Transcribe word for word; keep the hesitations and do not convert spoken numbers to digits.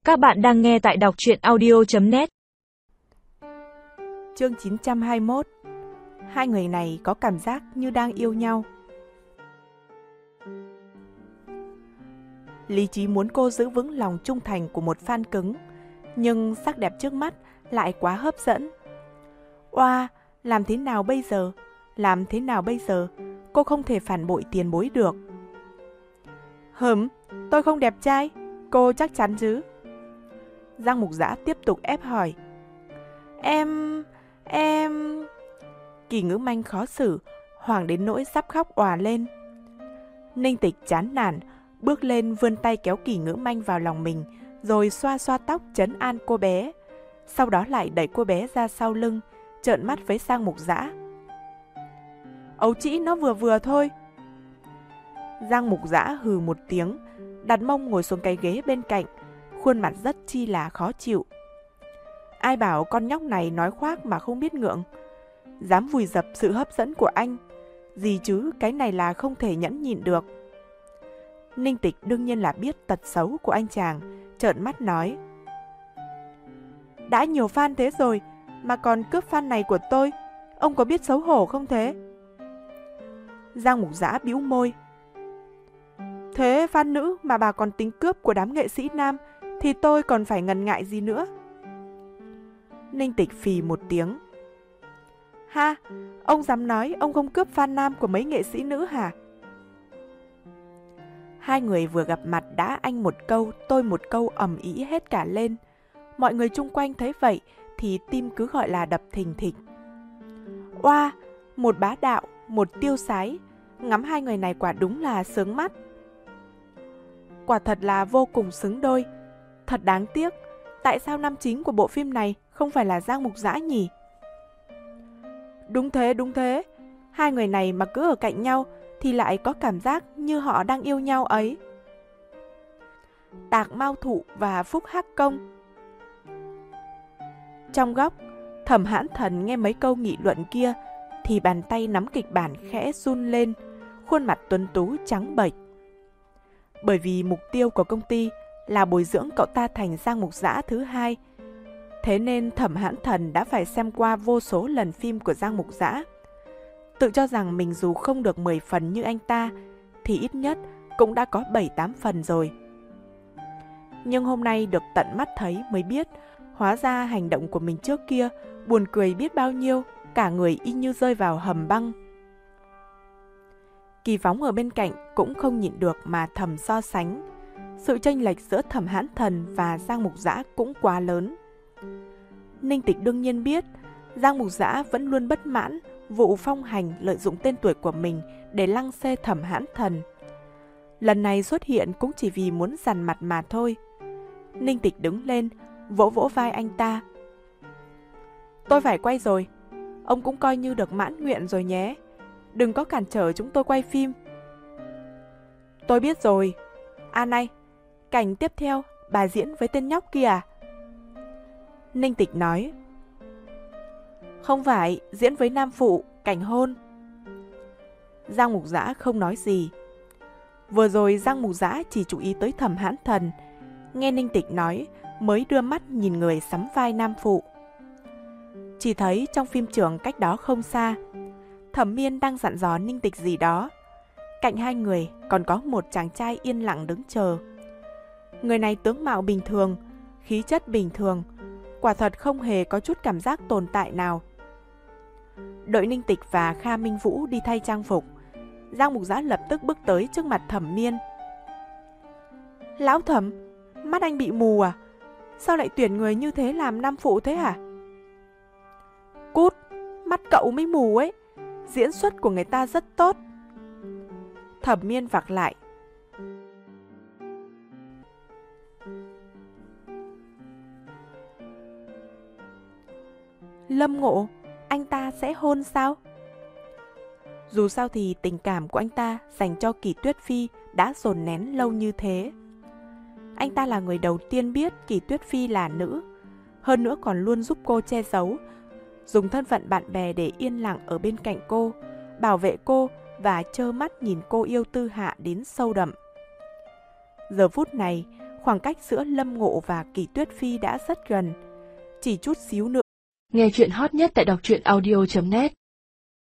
Các bạn đang nghe tại đọc truyện audio chấm net. Chương chín trăm hai mươi mốt. Hai người này có cảm giác như đang yêu nhau. Lý trí muốn cô giữ vững lòng trung thành của một fan cứng, nhưng sắc đẹp trước mắt lại quá hấp dẫn. Oa, làm thế nào bây giờ? Làm thế nào bây giờ? Cô không thể phản bội tiền bối được. Hửm, tôi không đẹp trai, cô chắc chắn chứ? Giang Mục Dã tiếp tục ép hỏi. Em... em... Kỳ Ngữ Manh khó xử, hoảng đến nỗi sắp khóc òa lên. Ninh Tịch chán nản, bước lên vươn tay kéo Kỳ Ngữ Manh vào lòng mình, rồi xoa xoa tóc trấn an cô bé. Sau đó lại đẩy cô bé ra sau lưng, trợn mắt với Giang Mục Dã. Ấu trĩ nó vừa vừa thôi. Giang Mục Dã hừ một tiếng, đặt mông ngồi xuống cái ghế bên cạnh, khuôn mặt rất chi là khó chịu. Ai bảo con nhóc này nói khoác mà không biết ngượng, dám vùi dập sự hấp dẫn của anh. Gì chứ, cái này là không thể nhẫn nhịn được. Ninh Tịch đương nhiên là biết tật xấu của anh chàng, trợn mắt nói. Đã nhiều fan thế rồi, mà còn cướp fan này của tôi, ông có biết xấu hổ không thế? Giang Mục Dã bĩu môi. Thế fan nữ mà bà còn tính cướp của đám nghệ sĩ nam, thì tôi còn phải ngần ngại gì nữa? Ninh Tịch phì một tiếng. Ha, ông dám nói ông không cướp fan nam của mấy nghệ sĩ nữ hả? Hai người vừa gặp mặt đã anh một câu, tôi một câu ầm ĩ hết cả lên. Mọi người chung quanh thấy vậy thì tim cứ gọi là đập thình thịch. Oa, một bá đạo, một tiêu sái, ngắm hai người này quả đúng là sướng mắt. Quả thật là vô cùng xứng đôi. Thật đáng tiếc, tại sao nam chính của bộ phim này không phải là Giang Mục Dã nhỉ? Đúng thế, đúng thế. Hai người này mà cứ ở cạnh nhau thì lại có cảm giác như họ đang yêu nhau ấy. Tạc Mao Thụ và Phúc Hắc Công. Trong góc, Thẩm Hãn Thần nghe mấy câu nghị luận kia thì bàn tay nắm kịch bản khẽ run lên, khuôn mặt tuấn tú trắng bệch. Bởi vì mục tiêu của công ty là bồi dưỡng cậu ta thành Giang Mục Dã thứ hai, thế nên Thẩm Hãn Thần đã phải xem qua vô số lần phim của Giang Mục Dã. Tự cho rằng mình dù không được mười phần như anh ta thì ít nhất cũng đã có bảy tám phần rồi. Nhưng hôm nay được tận mắt thấy mới biết, hóa ra hành động của mình trước kia buồn cười biết bao nhiêu, cả người y như rơi vào hầm băng. Kỳ Phóng ở bên cạnh cũng không nhịn được mà thầm so sánh. Sự chênh lệch giữa Thẩm Hãn Thần và Giang Mục Dã cũng quá lớn. Ninh Tịch đương nhiên biết Giang Mục Dã vẫn luôn bất mãn vụ Phong Hành lợi dụng tên tuổi của mình để lăng xê Thẩm Hãn Thần. Lần này xuất hiện cũng chỉ vì muốn dằn mặt mà thôi. Ninh Tịch đứng lên, vỗ vỗ vai anh ta. Tôi phải quay rồi, ông cũng coi như được mãn nguyện rồi nhé. Đừng có cản trở chúng tôi quay phim. Tôi biết rồi. À này, cảnh tiếp theo bà diễn với tên nhóc kia à? Ninh Tịch nói. Không phải, diễn với nam phụ, cảnh hôn. Giang Mục Dã không nói gì. Vừa rồi Giang Mục Dã chỉ chú ý tới Thẩm Hãn Thần, nghe Ninh Tịch nói mới đưa mắt nhìn người sắm vai nam phụ. Chỉ thấy trong phim trường cách đó không xa, Thẩm Miên đang dặn dò Ninh Tịch gì đó. Cạnh hai người còn có một chàng trai yên lặng đứng chờ. Người này tướng mạo bình thường, khí chất bình thường, quả thật không hề có chút cảm giác tồn tại nào. Đợi Ninh Tịch và Kha Minh Vũ đi thay trang phục, Giang Mục Dã lập tức bước tới trước mặt Thẩm Miên. Lão Thẩm, mắt anh bị mù à? Sao lại tuyển người như thế làm nam phụ thế hả? Cút, mắt cậu mới mù ấy. Diễn xuất của người ta rất tốt. Thẩm Miên vặc lại. Lâm Ngộ, anh ta sẽ hôn sao? Dù sao thì tình cảm của anh ta dành cho Kỳ Tuyết Phi đã dồn nén lâu như thế. Anh ta là người đầu tiên biết Kỳ Tuyết Phi là nữ, hơn nữa còn luôn giúp cô che giấu, dùng thân phận bạn bè để yên lặng ở bên cạnh cô, bảo vệ cô và trơ mắt nhìn cô yêu Tư Hạ đến sâu đậm. Giờ phút này, Khoảng cách giữa Lâm Ngộ và Kỳ Tuyết Phi đã rất gần. Chỉ chút xíu nữa. Nghe chuyện hot nhất tại đọc truyện audio chấm net